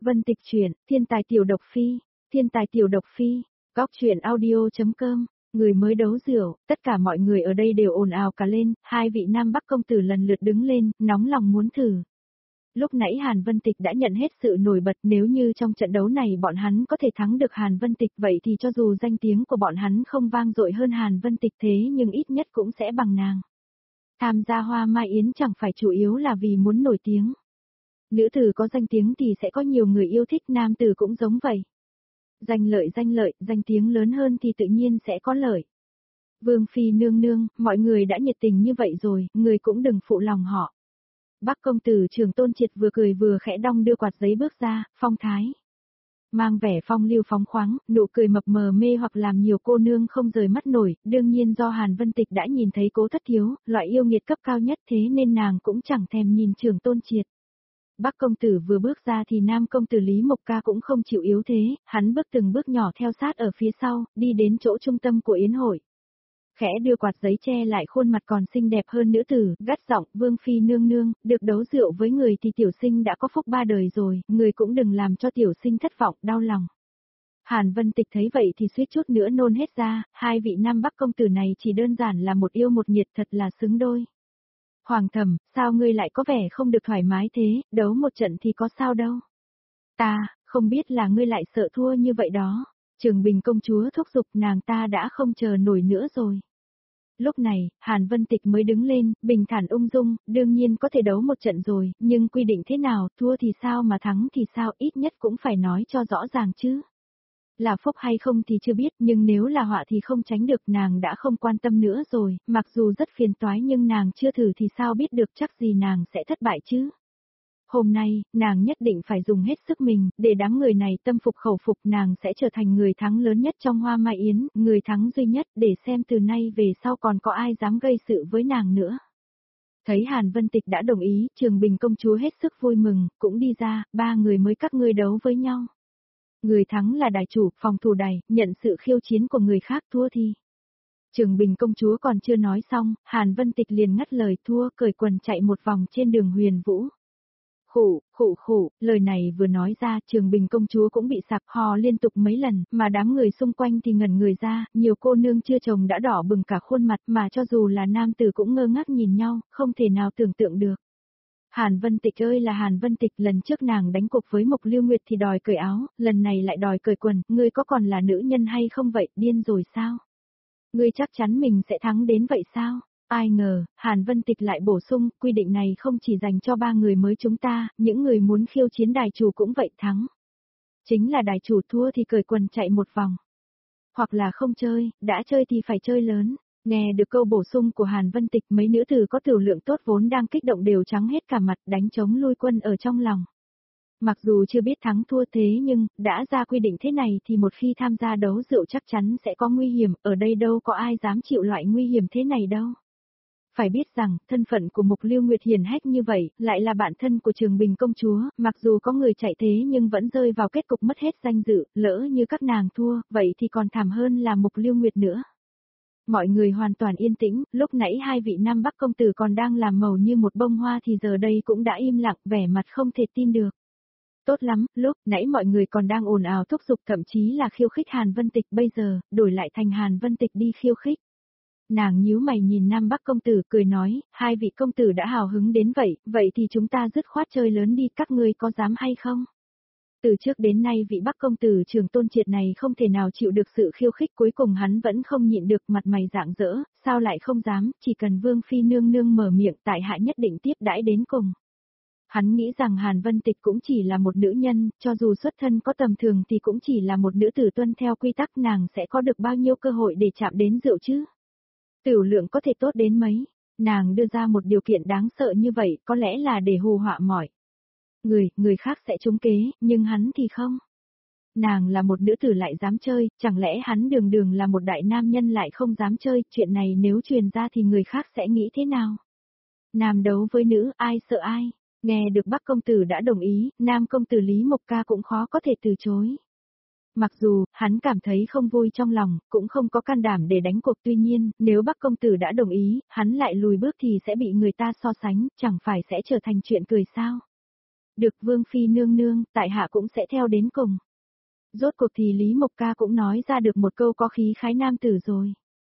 Vân Tịch truyện, Thiên tài tiểu độc phi, Thiên tài tiểu độc phi, góc truyện audio.com. Người mới đấu rượu, tất cả mọi người ở đây đều ồn ào cả lên, hai vị Nam Bắc công tử lần lượt đứng lên, nóng lòng muốn thử. Lúc nãy Hàn Vân Tịch đã nhận hết sự nổi bật, nếu như trong trận đấu này bọn hắn có thể thắng được Hàn Vân Tịch vậy thì cho dù danh tiếng của bọn hắn không vang dội hơn Hàn Vân Tịch thế nhưng ít nhất cũng sẽ bằng nàng. Tham gia Hoa Mai Yến chẳng phải chủ yếu là vì muốn nổi tiếng. Nữ tử có danh tiếng thì sẽ có nhiều người yêu thích, nam tử cũng giống vậy. Danh lợi, danh tiếng lớn hơn thì tự nhiên sẽ có lợi. Vương phi nương nương, mọi người đã nhiệt tình như vậy rồi, người cũng đừng phụ lòng họ. Bắc công tử Trường Tôn Triệt vừa cười vừa khẽ đong đưa quạt giấy bước ra, phong thái. Mang vẻ phong lưu phóng khoáng, nụ cười mập mờ mê hoặc làm nhiều cô nương không rời mắt nổi, đương nhiên do Hàn Vân Tịch đã nhìn thấy Cố Thất Thiếu, loại yêu nghiệt cấp cao nhất thế nên nàng cũng chẳng thèm nhìn Trường Tôn Triệt. Bắc công tử vừa bước ra thì Nam công tử Lý Mộc Ca cũng không chịu yếu thế, hắn bước từng bước nhỏ theo sát ở phía sau, đi đến chỗ trung tâm của yến hội. Khẽ đưa quạt giấy che lại khuôn mặt còn xinh đẹp hơn nữ tử, gắt giọng, Vương phi nương nương, được đấu rượu với người thì tiểu sinh đã có phúc ba đời rồi, người cũng đừng làm cho tiểu sinh thất vọng, đau lòng. Hàn Vân Tịch thấy vậy thì suýt chút nữa nôn hết ra, hai vị Nam Bắc công tử này chỉ đơn giản là một yêu một nghiệt, thật là xứng đôi. Hoàng thẩm, sao ngươi lại có vẻ không được thoải mái thế, đấu một trận thì có sao đâu. Ta, không biết là ngươi lại sợ thua như vậy đó. Trường Bình công chúa thúc giục, nàng ta đã không chờ nổi nữa rồi. Lúc này, Hàn Vân Tịch mới đứng lên, bình thản ung dung, đương nhiên có thể đấu một trận rồi, nhưng quy định thế nào, thua thì sao mà thắng thì sao, ít nhất cũng phải nói cho rõ ràng chứ. Là phúc hay không thì chưa biết, nhưng nếu là họa thì không tránh được, nàng đã không quan tâm nữa rồi, mặc dù rất phiền toái nhưng nàng chưa thử thì sao biết được chắc gì nàng sẽ thất bại chứ. Hôm nay, nàng nhất định phải dùng hết sức mình, để đám người này tâm phục khẩu phục, nàng sẽ trở thành người thắng lớn nhất trong Hoa Mai Yến, người thắng duy nhất, để xem từ nay về sau còn có ai dám gây sự với nàng nữa. Thấy Hàn Vân Tịch đã đồng ý, Trường Bình công chúa hết sức vui mừng, cũng đi ra, ba người mới các ngươi đấu với nhau. Người thắng là đài chủ, phòng thủ đài, nhận sự khiêu chiến của người khác, thua thì. Trường Bình công chúa còn chưa nói xong, Hàn Vân Tịch liền ngắt lời, thua, cởi quần chạy một vòng trên đường Huyền Vũ. Khụ, lời này vừa nói ra, Trường Bình công chúa cũng bị sặc hò liên tục mấy lần, mà đám người xung quanh thì ngẩn người ra, nhiều cô nương chưa chồng đã đỏ bừng cả khuôn mặt, mà cho dù là nam tử cũng ngơ ngác nhìn nhau, không thể nào tưởng tượng được. Hàn Vân Tịch ơi là Hàn Vân Tịch, lần trước nàng đánh cuộc với Mộc Lưu Nguyệt thì đòi cởi áo, lần này lại đòi cởi quần, ngươi có còn là nữ nhân hay không vậy, điên rồi sao? Ngươi chắc chắn mình sẽ thắng đến vậy sao? Ai ngờ, Hàn Vân Tịch lại bổ sung, quy định này không chỉ dành cho ba người mới chúng ta, những người muốn khiêu chiến đài chủ cũng vậy thắng. Chính là đài chủ thua thì cởi quần chạy một vòng. Hoặc là không chơi, đã chơi thì phải chơi lớn. Nghe được câu bổ sung của Hàn Vân Tịch, mấy nữ tử có tiểu lượng tốt vốn đang kích động đều trắng hết cả mặt, đánh trống lui quân ở trong lòng. Mặc dù chưa biết thắng thua thế nhưng, đã ra quy định thế này thì một khi tham gia đấu rượu chắc chắn sẽ có nguy hiểm, ở đây đâu có ai dám chịu loại nguy hiểm thế này đâu. Phải biết rằng, thân phận của Mộc Lưu Nguyệt hiển hách như vậy, lại là bạn thân của Trường Bình công chúa, mặc dù có người chạy thế nhưng vẫn rơi vào kết cục mất hết danh dự, lỡ như các nàng thua, vậy thì còn thảm hơn là Mộc Lưu Nguyệt nữa. Mọi người hoàn toàn yên tĩnh, lúc nãy hai vị Nam Bắc công tử còn đang làm màu như một bông hoa thì giờ đây cũng đã im lặng, vẻ mặt không thể tin được. Tốt lắm, lúc nãy mọi người còn đang ồn ào thúc giục thậm chí là khiêu khích Hàn Vân Tịch, bây giờ, đổi lại thành Hàn Vân Tịch đi khiêu khích. Nàng nhíu mày nhìn Nam Bắc công tử cười nói, hai vị công tử đã hào hứng đến vậy thì chúng ta dứt khoát chơi lớn đi, các ngươi có dám hay không? Từ trước đến nay vị Bắc công tử Trường Tôn Triệt này không thể nào chịu được sự khiêu khích, cuối cùng hắn vẫn không nhịn được, mặt mày rạng rỡ, sao lại không dám, chỉ cần Vương phi nương nương mở miệng, tại hạ nhất định tiếp đãi đến cùng. Hắn nghĩ rằng Hàn Vân Tịch cũng chỉ là một nữ nhân, cho dù xuất thân có tầm thường thì cũng chỉ là một nữ tử tuân theo quy tắc, nàng sẽ có được bao nhiêu cơ hội để chạm đến rượu chứ? Tiểu lượng có thể tốt đến mấy, nàng đưa ra một điều kiện đáng sợ như vậy, có lẽ là để hù họa mọi người khác sẽ trúng kế, nhưng hắn thì không. Nàng là một nữ tử lại dám chơi, chẳng lẽ hắn đường đường là một đại nam nhân lại không dám chơi, chuyện này nếu truyền ra thì người khác sẽ nghĩ thế nào? Nam đấu với nữ, ai sợ ai? Nghe được Bắc công tử đã đồng ý, Nam công tử Lý Mộc Ca cũng khó có thể từ chối. Mặc dù, hắn cảm thấy không vui trong lòng, cũng không có can đảm để đánh cuộc, tuy nhiên, nếu Bắc công tử đã đồng ý, hắn lại lùi bước thì sẽ bị người ta so sánh, chẳng phải sẽ trở thành chuyện cười sao? Được Vương Phi nương nương, tại hạ cũng sẽ theo đến cùng. Rốt cuộc thì Lý Mộc Ca cũng nói ra được một câu có khí khái nam tử rồi.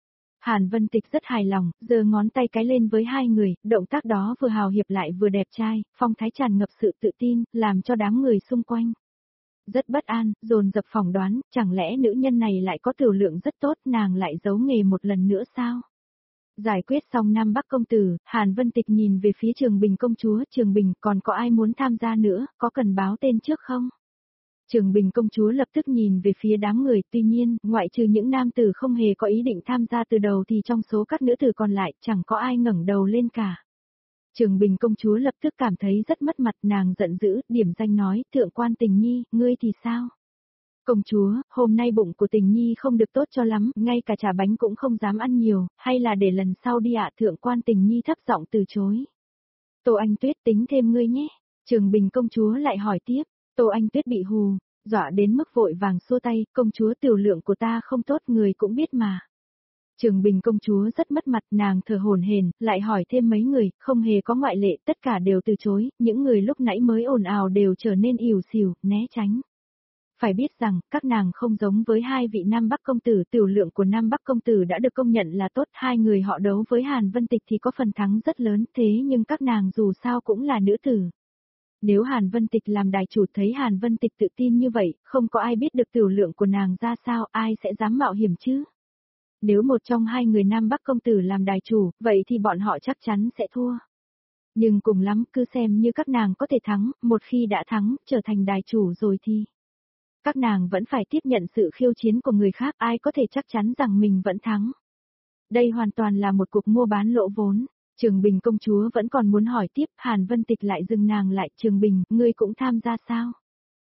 Hàn Vân Tịch rất hài lòng, giơ ngón tay cái lên với hai người, động tác đó vừa hào hiệp lại vừa đẹp trai, phong thái tràn ngập sự tự tin, làm cho đám người xung quanh rất bất an, dồn dập phỏng đoán, chẳng lẽ nữ nhân này lại có tiểu lượng rất tốt, nàng lại giấu nghề một lần nữa sao? Giải quyết xong Nam Bắc công tử, Hàn Vân Tịch nhìn về phía Trường Bình công chúa, Trường Bình còn có ai muốn tham gia nữa, có cần báo tên trước không? Trường Bình công chúa lập tức nhìn về phía đám người, tuy nhiên, ngoại trừ những nam tử không hề có ý định tham gia từ đầu thì trong số các nữ tử còn lại chẳng có ai ngẩng đầu lên cả. Trường Bình công chúa lập tức cảm thấy rất mất mặt, nàng giận dữ, điểm danh nói, thượng quan Tình Nhi, ngươi thì sao? Công chúa, hôm nay bụng của Tình Nhi không được tốt cho lắm, ngay cả trà bánh cũng không dám ăn nhiều, hay là để lần sau đi ạ? Thượng quan Tình Nhi thấp giọng từ chối. Tô Anh Tuyết tính thêm ngươi nhé. Trường Bình công chúa lại hỏi tiếp, Tô Anh Tuyết bị hù, dọa đến mức vội vàng xua tay, công chúa tiểu lượng của ta không tốt người cũng biết mà. Trường Bình công chúa rất mất mặt, nàng thở hổn hển, lại hỏi thêm mấy người, không hề có ngoại lệ, tất cả đều từ chối, những người lúc nãy mới ồn ào đều trở nên ỉu xìu, né tránh. Phải biết rằng, các nàng không giống với hai vị Nam Bắc công tử, tiểu lượng của Nam Bắc công tử đã được công nhận là tốt, hai người họ đấu với Hàn Vân Tịch thì có phần thắng rất lớn, thế nhưng các nàng dù sao cũng là nữ tử. Nếu Hàn Vân Tịch làm đài chủ thấy Hàn Vân Tịch tự tin như vậy, không có ai biết được tiểu lượng của nàng ra sao, ai sẽ dám mạo hiểm chứ? Nếu một trong hai người Nam Bắc công tử làm đài chủ, vậy thì bọn họ chắc chắn sẽ thua. Nhưng cùng lắm cứ xem như các nàng có thể thắng, một khi đã thắng, trở thành đài chủ rồi thì các nàng vẫn phải tiếp nhận sự khiêu chiến của người khác, ai có thể chắc chắn rằng mình vẫn thắng. Đây hoàn toàn là một cuộc mua bán lỗ vốn. Trường Bình công chúa vẫn còn muốn hỏi tiếp, Hàn Vân Tịch lại dừng nàng lại, Trường Bình, ngươi cũng tham gia sao?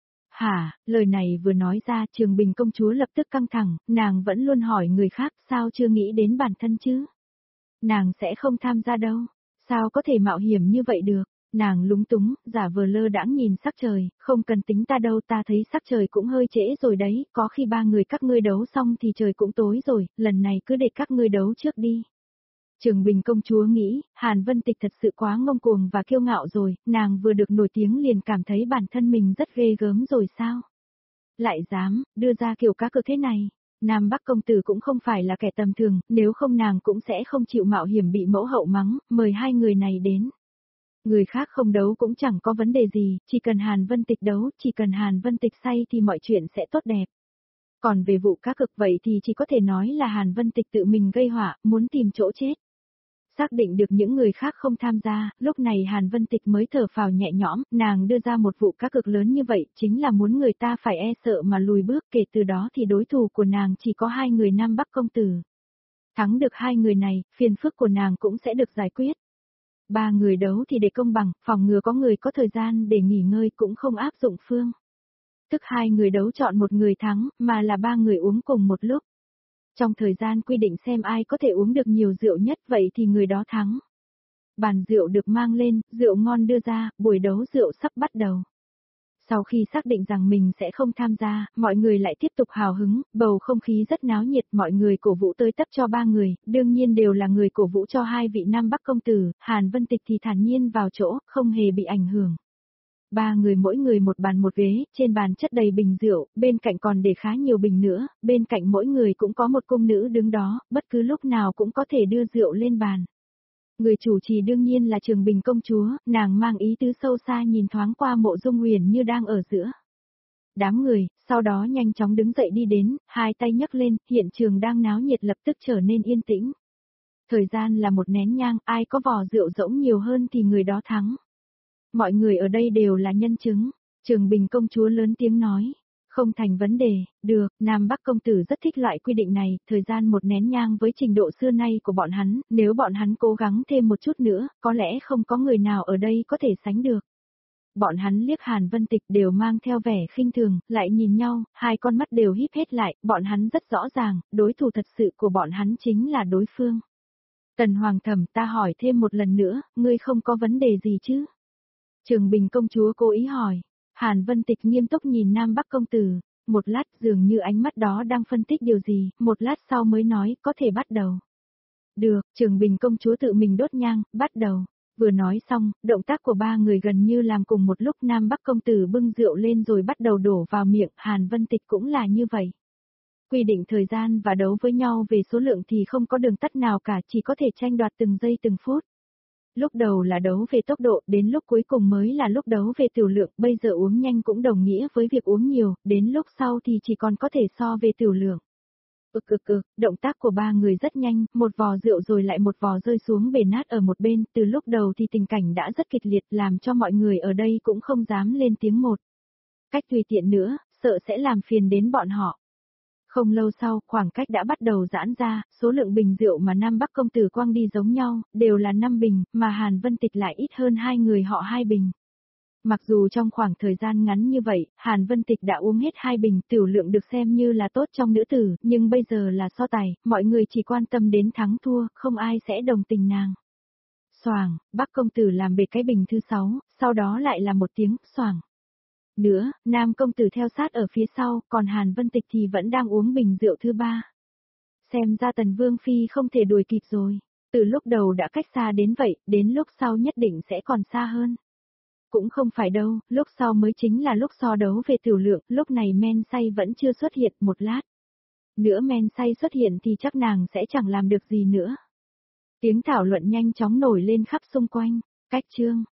Hả, lời này vừa nói ra, Trường Bình công chúa lập tức căng thẳng, nàng vẫn luôn hỏi người khác, sao chưa nghĩ đến bản thân chứ? Nàng sẽ không tham gia đâu, sao có thể mạo hiểm như vậy được? Nàng lúng túng, giả vờ lơ đãng nhìn sắc trời, không cần tính ta đâu, ta thấy sắc trời cũng hơi trễ rồi đấy, có khi ba người các ngươi đấu xong thì trời cũng tối rồi, lần này cứ để các ngươi đấu trước đi. Trường Bình công chúa nghĩ, Hàn Vân Tịch thật sự quá ngông cuồng và kiêu ngạo rồi, nàng vừa được nổi tiếng liền cảm thấy bản thân mình rất ghê gớm rồi sao? Lại dám, đưa ra kiểu cá cược thế này. Nam Bắc công tử cũng không phải là kẻ tầm thường, nếu không nàng cũng sẽ không chịu mạo hiểm bị mẫu hậu mắng, mời hai người này đến. Người khác không đấu cũng chẳng có vấn đề gì, chỉ cần Hàn Vân Tịch đấu, chỉ cần Hàn Vân Tịch say thì mọi chuyện sẽ tốt đẹp. Còn về vụ cá cực vậy thì chỉ có thể nói là Hàn Vân Tịch tự mình gây họa, muốn tìm chỗ chết. Xác định được những người khác không tham gia, lúc này Hàn Vân Tịch mới thở phào nhẹ nhõm, nàng đưa ra một vụ cá cược lớn như vậy, chính là muốn người ta phải e sợ mà lùi bước, kể từ đó thì đối thủ của nàng chỉ có hai người Nam Bắc công tử. Thắng được hai người này, phiền phức của nàng cũng sẽ được giải quyết. Ba người đấu thì để công bằng, phòng ngừa có người có thời gian để nghỉ ngơi cũng không áp dụng phương. Tức hai người đấu chọn một người thắng, mà là ba người uống cùng một lúc. Trong thời gian quy định xem ai có thể uống được nhiều rượu nhất vậy thì người đó thắng. Bàn rượu được mang lên, rượu ngon đưa ra, buổi đấu rượu sắp bắt đầu. Sau khi xác định rằng mình sẽ không tham gia, mọi người lại tiếp tục hào hứng, bầu không khí rất náo nhiệt, mọi người cổ vũ tới tấp cho ba người, đương nhiên đều là người cổ vũ cho hai vị Nam Bắc công tử, Hàn Vân Tịch thì thản nhiên vào chỗ, không hề bị ảnh hưởng. Ba người mỗi người một bàn một ghế, trên bàn chất đầy bình rượu, bên cạnh còn để khá nhiều bình nữa, bên cạnh mỗi người cũng có một cung nữ đứng đó, bất cứ lúc nào cũng có thể đưa rượu lên bàn. Người chủ trì đương nhiên là Trường Bình công chúa, nàng mang ý tứ sâu xa nhìn thoáng qua Mộ Dung Huyền như đang ở giữa đám người, sau đó nhanh chóng đứng dậy đi đến, hai tay nhấc lên, hiện trường đang náo nhiệt lập tức trở nên yên tĩnh. Thời gian là một nén nhang, ai có vò rượu rỗng nhiều hơn thì người đó thắng. Mọi người ở đây đều là nhân chứng. Trường Bình công chúa lớn tiếng nói. Không thành vấn đề, được, Nam Bắc công tử rất thích loại quy định này, thời gian một nén nhang với trình độ xưa nay của bọn hắn, nếu bọn hắn cố gắng thêm một chút nữa, có lẽ không có người nào ở đây có thể sánh được. Bọn hắn liếc Hàn Vân Tịch đều mang theo vẻ khinh thường, lại nhìn nhau, hai con mắt đều híp hết lại, bọn hắn rất rõ ràng, đối thủ thật sự của bọn hắn chính là đối phương. Tần Hoàng Thẩm, ta hỏi thêm một lần nữa, ngươi không có vấn đề gì chứ? Trường Bình công chúa cố ý hỏi. Hàn Vân Tịch nghiêm túc nhìn Nam Bắc công tử, một lát dường như ánh mắt đó đang phân tích điều gì, một lát sau mới nói, có thể bắt đầu. Được, Trường Bình công chúa tự mình đốt nhang, bắt đầu. Vừa nói xong, động tác của ba người gần như làm cùng một lúc. Nam Bắc công tử bưng rượu lên rồi bắt đầu đổ vào miệng, Hàn Vân Tịch cũng là như vậy. Quy định thời gian và đấu với nhau về số lượng thì không có đường tắt nào cả, chỉ có thể tranh đoạt từng giây từng phút. Lúc đầu là đấu về tốc độ, đến lúc cuối cùng mới là lúc đấu về tiểu lượng, bây giờ uống nhanh cũng đồng nghĩa với việc uống nhiều, đến lúc sau thì chỉ còn có thể so về tiểu lượng. Động tác của ba người rất nhanh, một vò rượu rồi lại một vò rơi xuống bể nát ở một bên, từ lúc đầu thì tình cảnh đã rất kịch liệt làm cho mọi người ở đây cũng không dám lên tiếng một. Cách tùy tiện nữa, sợ sẽ làm phiền đến bọn họ. Không lâu sau, khoảng cách đã bắt đầu giãn ra, số lượng bình rượu mà Nam Bắc công tử quăng đi giống nhau, đều là 5 bình, mà Hàn Vân Tịch lại ít hơn hai người họ 2 bình. Mặc dù trong khoảng thời gian ngắn như vậy, Hàn Vân Tịch đã uống hết 2 bình, tiểu lượng được xem như là tốt trong nữ tử, nhưng bây giờ là so tài, mọi người chỉ quan tâm đến thắng thua, không ai sẽ đồng tình nàng. Xoàng, Bắc công tử làm bệt cái bình thứ 6, sau đó lại là một tiếng xoàng. Nữa, Nam công tử theo sát ở phía sau, còn Hàn Vân Tịch thì vẫn đang uống bình rượu thứ 3. Xem ra Tần Vương Phi không thể đuổi kịp rồi. Từ lúc đầu đã cách xa đến vậy, đến lúc sau nhất định sẽ còn xa hơn. Cũng không phải đâu, lúc sau mới chính là lúc so đấu về tiểu lượng, lúc này men say vẫn chưa xuất hiện một lát. Nữa men say xuất hiện thì chắc nàng sẽ chẳng làm được gì nữa. Tiếng thảo luận nhanh chóng nổi lên khắp xung quanh. Cách chương